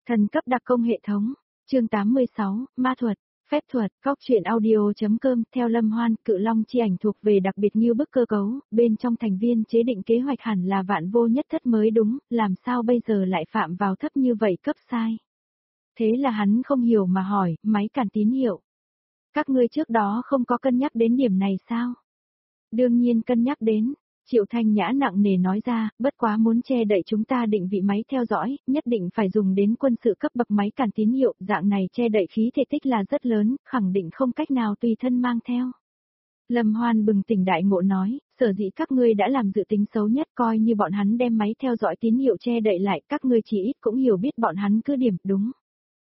Thần cấp đặc công hệ thống, chương 86, ma thuật, phép thuật, góc truyện audio.com. Theo Lâm Hoan, Cự Long chi ảnh thuộc về đặc biệt như bức cơ cấu, bên trong thành viên chế định kế hoạch hẳn là vạn vô nhất thất mới đúng, làm sao bây giờ lại phạm vào thấp như vậy cấp sai. Thế là hắn không hiểu mà hỏi, máy cản tín hiệu. Các ngươi trước đó không có cân nhắc đến điểm này sao? Đương nhiên cân nhắc đến. Triệu Thanh Nhã nặng nề nói ra, bất quá muốn che đậy chúng ta định vị máy theo dõi, nhất định phải dùng đến quân sự cấp bậc máy cản tín hiệu, dạng này che đậy khí thể tích là rất lớn, khẳng định không cách nào tùy thân mang theo. Lâm Hoan bừng tỉnh đại ngộ nói, sở dĩ các ngươi đã làm dự tính xấu nhất, coi như bọn hắn đem máy theo dõi tín hiệu che đậy lại, các ngươi chỉ ít cũng hiểu biết bọn hắn cứ điểm, đúng?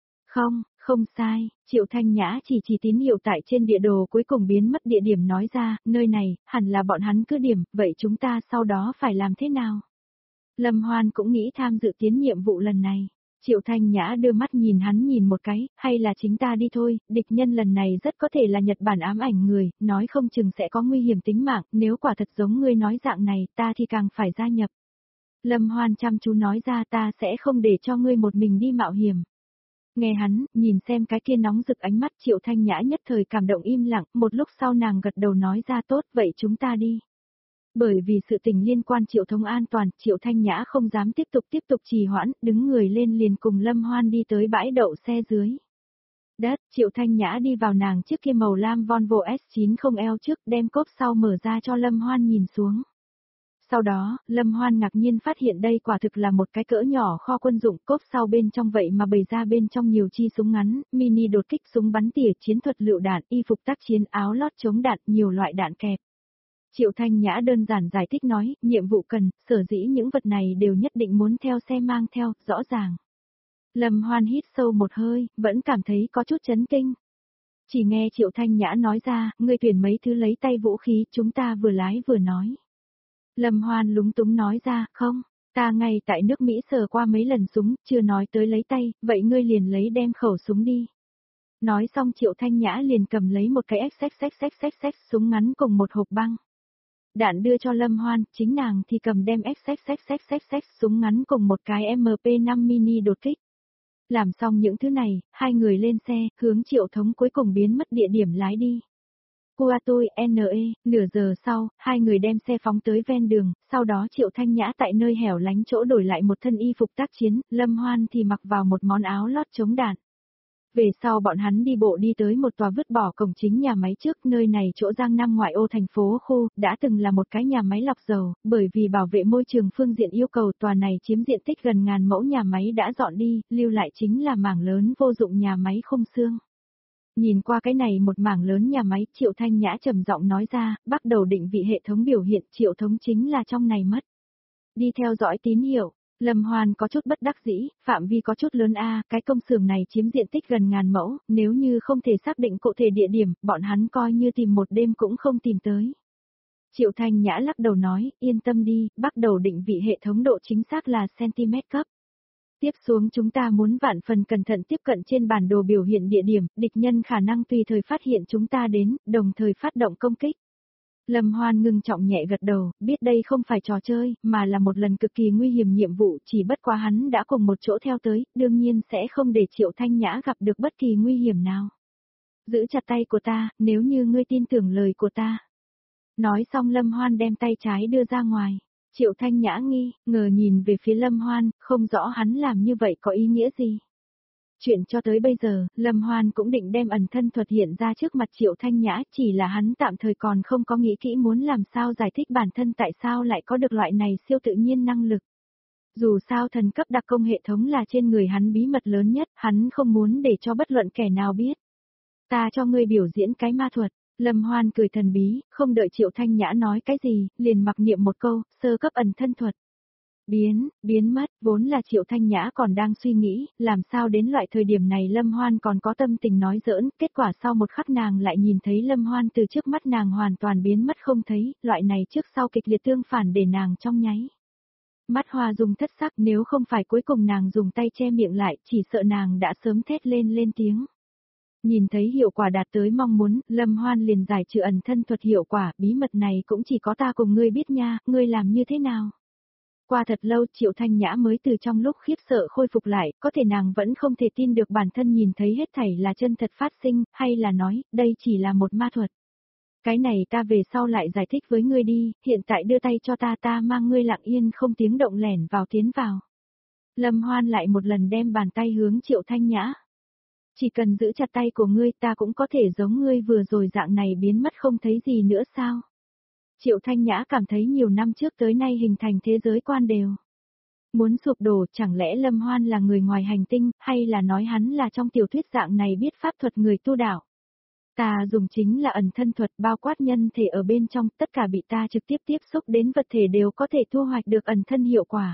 Không sai, Triệu Thanh Nhã chỉ tín hiệu tại trên địa đồ cuối cùng biến mất địa điểm nói ra, nơi này, hẳn là bọn hắn cứ điểm, vậy chúng ta sau đó phải làm thế nào? Lâm Hoan cũng nghĩ tham dự tiến nhiệm vụ lần này. Triệu Thanh Nhã đưa mắt nhìn hắn nhìn một cái, hay là chính ta đi thôi, địch nhân lần này rất có thể là Nhật Bản ám ảnh người, nói không chừng sẽ có nguy hiểm tính mạng, nếu quả thật giống ngươi nói dạng này, ta thì càng phải gia nhập. Lâm Hoan chăm chú nói ra, ta sẽ không để cho ngươi một mình đi mạo hiểm. Nghe hắn, nhìn xem cái kia nóng rực ánh mắt, Triệu Thanh Nhã nhất thời cảm động im lặng, một lúc sau nàng gật đầu nói ra, tốt, vậy chúng ta đi. Bởi vì sự tình liên quan Triệu Thống an toàn, Triệu Thanh Nhã không dám tiếp tục trì hoãn, đứng người lên liền cùng Lâm Hoan đi tới bãi đậu xe dưới. Đất, Triệu Thanh Nhã đi vào nàng chiếc kia màu lam Volvo S90L trước, đem cốp sau mở ra cho Lâm Hoan nhìn xuống. Sau đó, Lâm Hoan ngạc nhiên phát hiện đây quả thực là một cái cỡ nhỏ kho quân dụng, cốp sau bên trong vậy mà bày ra bên trong nhiều chi súng ngắn, mini đột kích, súng bắn tỉa, chiến thuật lựu đạn, y phục tác chiến, áo lót chống đạn, nhiều loại đạn kẹp. Triệu Thanh Nhã đơn giản giải thích nói, nhiệm vụ cần, sở dĩ những vật này đều nhất định muốn theo xe mang theo, rõ ràng. Lâm Hoan hít sâu một hơi, vẫn cảm thấy có chút chấn kinh. Chỉ nghe Triệu Thanh Nhã nói ra, ngươi tuyển mấy thứ lấy tay vũ khí, chúng ta vừa lái vừa nói. Lâm Hoan lúng túng nói ra, không, ta ngay tại nước Mỹ sờ qua mấy lần súng, chưa nói tới lấy tay, vậy ngươi liền lấy đem khẩu súng đi. Nói xong Triệu Thanh Nhã liền cầm lấy một cái xx súng ngắn cùng một hộp băng. Đạn đưa cho Lâm Hoan, chính nàng thì cầm đem xx súng ngắn cùng một cái MP5 mini đột kích. Làm xong những thứ này, hai người lên xe, hướng Triệu Thống cuối cùng biến mất địa điểm lái đi. Kuatui, nửa giờ sau, hai người đem xe phóng tới ven đường, sau đó Triệu Thanh Nhã tại nơi hẻo lánh chỗ đổi lại một thân y phục tác chiến, Lâm Hoan thì mặc vào một món áo lót chống đạn. Về sau bọn hắn đi bộ đi tới một tòa vứt bỏ cổng chính nhà máy trước, nơi này chỗ Giang Nam ngoại ô thành phố khu, đã từng là một cái nhà máy lọc dầu, bởi vì bảo vệ môi trường phương diện yêu cầu tòa này chiếm diện tích gần 1000 mẫu nhà máy đã dọn đi, lưu lại chính là mảng lớn vô dụng nhà máy khung xương. Nhìn qua cái này một mảng lớn nhà máy, Triệu Thanh Nhã trầm giọng nói ra, bắt đầu định vị hệ thống biểu hiện, Triệu Thống chính là trong này mất. Đi theo dõi tín hiệu, Lâm Hoan có chút bất đắc dĩ, phạm vi có chút lớn cái công xưởng này chiếm diện tích gần 1000 mẫu, nếu như không thể xác định cụ thể địa điểm, bọn hắn coi như tìm một đêm cũng không tìm tới. Triệu Thanh Nhã lắc đầu nói, yên tâm đi, bắt đầu định vị hệ thống độ chính xác là cm cấp. Tiếp xuống chúng ta muốn vạn phần cẩn thận tiếp cận trên bản đồ biểu hiện địa điểm, địch nhân khả năng tùy thời phát hiện chúng ta đến, đồng thời phát động công kích. Lâm Hoan ngưng trọng nhẹ gật đầu, biết đây không phải trò chơi, mà là một lần cực kỳ nguy hiểm nhiệm vụ, chỉ bất quá hắn đã cùng một chỗ theo tới, đương nhiên sẽ không để Triệu Thanh Nhã gặp được bất kỳ nguy hiểm nào. Giữ chặt tay của ta, nếu như ngươi tin tưởng lời của ta. Nói xong Lâm Hoan đem tay trái đưa ra ngoài. Triệu Thanh Nhã ngờ nhìn về phía Lâm Hoan, không rõ hắn làm như vậy có ý nghĩa gì. Chuyện cho tới bây giờ, Lâm Hoan cũng định đem ẩn thân thuật hiện ra trước mặt Triệu Thanh Nhã, chỉ là hắn tạm thời còn không có nghĩ kỹ muốn làm sao giải thích bản thân tại sao lại có được loại này siêu tự nhiên năng lực. Dù sao thần cấp đặc công hệ thống là trên người hắn bí mật lớn nhất, hắn không muốn để cho bất luận kẻ nào biết. Ta cho ngươi biểu diễn cái ma thuật. Lâm Hoan cười thần bí, không đợi Triệu Thanh Nhã nói cái gì, liền mặc niệm một câu, sơ cấp ẩn thân thuật. Biến mất, vốn là Triệu Thanh Nhã còn đang suy nghĩ, làm sao đến loại thời điểm này Lâm Hoan còn có tâm tình nói giỡn, kết quả sau một khắc nàng lại nhìn thấy Lâm Hoan từ trước mắt nàng hoàn toàn biến mất không thấy, loại này trước sau kịch liệt tương phản để nàng trong nháy. Mắt hoa dùng thất sắc, nếu không phải cuối cùng nàng dùng tay che miệng lại, chỉ sợ nàng đã sớm thét lên tiếng. Nhìn thấy hiệu quả đạt tới mong muốn, Lâm Hoan liền giải trừ ẩn thân thuật hiệu quả, bí mật này cũng chỉ có ta cùng ngươi biết nha, ngươi làm như thế nào? Qua thật lâu Triệu Thanh Nhã mới từ trong lúc khiếp sợ khôi phục lại, có thể nàng vẫn không thể tin được bản thân nhìn thấy hết thảy là chân thật phát sinh, hay là nói, đây chỉ là một ma thuật. Cái này ta về sau lại giải thích với ngươi đi, hiện tại đưa tay cho ta mang ngươi lặng yên không tiếng động lẻn vào tiến vào. Lâm Hoan lại một lần đem bàn tay hướng Triệu Thanh Nhã. Chỉ cần giữ chặt tay của ngươi ta cũng có thể giống ngươi vừa rồi dạng này biến mất không thấy gì nữa sao? Triệu Thanh Nhã cảm thấy nhiều năm trước tới nay hình thành thế giới quan đều muốn sụp đổ, chẳng lẽ Lâm Hoan là người ngoài hành tinh, hay là nói hắn là trong tiểu thuyết dạng này biết pháp thuật người tu đạo? Ta dùng chính là ẩn thân thuật bao quát nhân thể ở bên trong, tất cả bị ta trực tiếp tiếp xúc đến vật thể đều có thể thu hoạch được ẩn thân hiệu quả.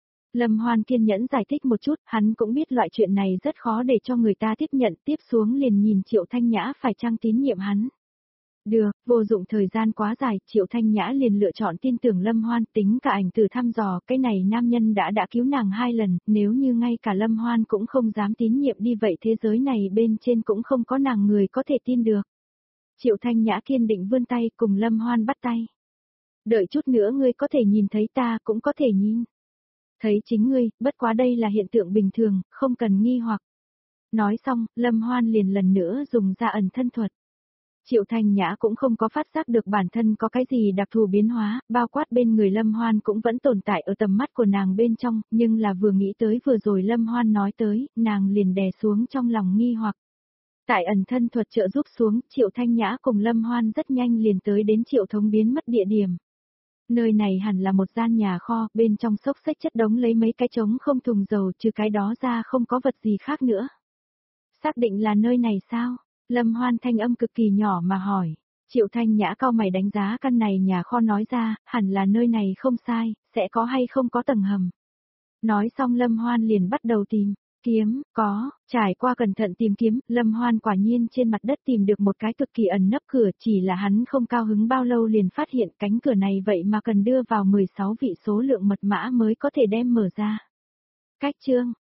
Lâm Hoan kiên nhẫn giải thích một chút, hắn cũng biết loại chuyện này rất khó để cho người ta tiếp nhận, tiếp xuống liền nhìn Triệu Thanh Nhã phải chăng tín nhiệm hắn. Được, vô dụng thời gian quá dài, Triệu Thanh Nhã liền lựa chọn tin tưởng Lâm Hoan, tính cả ảnh từ thăm dò, cái này nam nhân đã cứu nàng 2 lần, nếu như ngay cả Lâm Hoan cũng không dám tín nhiệm đi vậy thế giới này bên trên cũng không có nàng người có thể tin được. Triệu Thanh Nhã kiên định vươn tay cùng Lâm Hoan bắt tay. Đợi chút nữa ngươi có thể nhìn thấy ta cũng có thể nhìn. Thấy chính ngươi, bất quá đây là hiện tượng bình thường, không cần nghi hoặc. Nói xong, Lâm Hoan liền lần nữa dùng ra ẩn thân thuật. Triệu Thanh Nhã cũng không có phát giác được bản thân có cái gì đặc thù biến hóa, bao quát bên người Lâm Hoan cũng vẫn tồn tại ở tầm mắt của nàng bên trong, nhưng là vừa nghĩ tới vừa rồi Lâm Hoan nói tới, nàng liền đè xuống trong lòng nghi hoặc. Tại ẩn thân thuật trợ giúp xuống, Triệu Thanh Nhã cùng Lâm Hoan rất nhanh liền tới đến Triệu Thống biến mất địa điểm. Nơi này hẳn là một gian nhà kho, bên trong xốc xách chất đống lấy mấy cái trống không thùng dầu, trừ cái đó ra không có vật gì khác nữa. Xác định là nơi này sao? Lâm Hoan thanh âm cực kỳ nhỏ mà hỏi. Triệu Thanh Nhã cau mày đánh giá căn này nhà kho nói ra, hẳn là nơi này không sai, sẽ có hay không có tầng hầm. Nói xong Lâm Hoan liền bắt đầu tìm. Kiếm, có, trải qua cẩn thận tìm kiếm, Lâm Hoan quả nhiên trên mặt đất tìm được một cái cực kỳ ẩn nấp cửa, chỉ là hắn không cao hứng bao lâu liền phát hiện cánh cửa này vậy mà cần đưa vào 16 vị số lượng mật mã mới có thể đem mở ra. Cách chương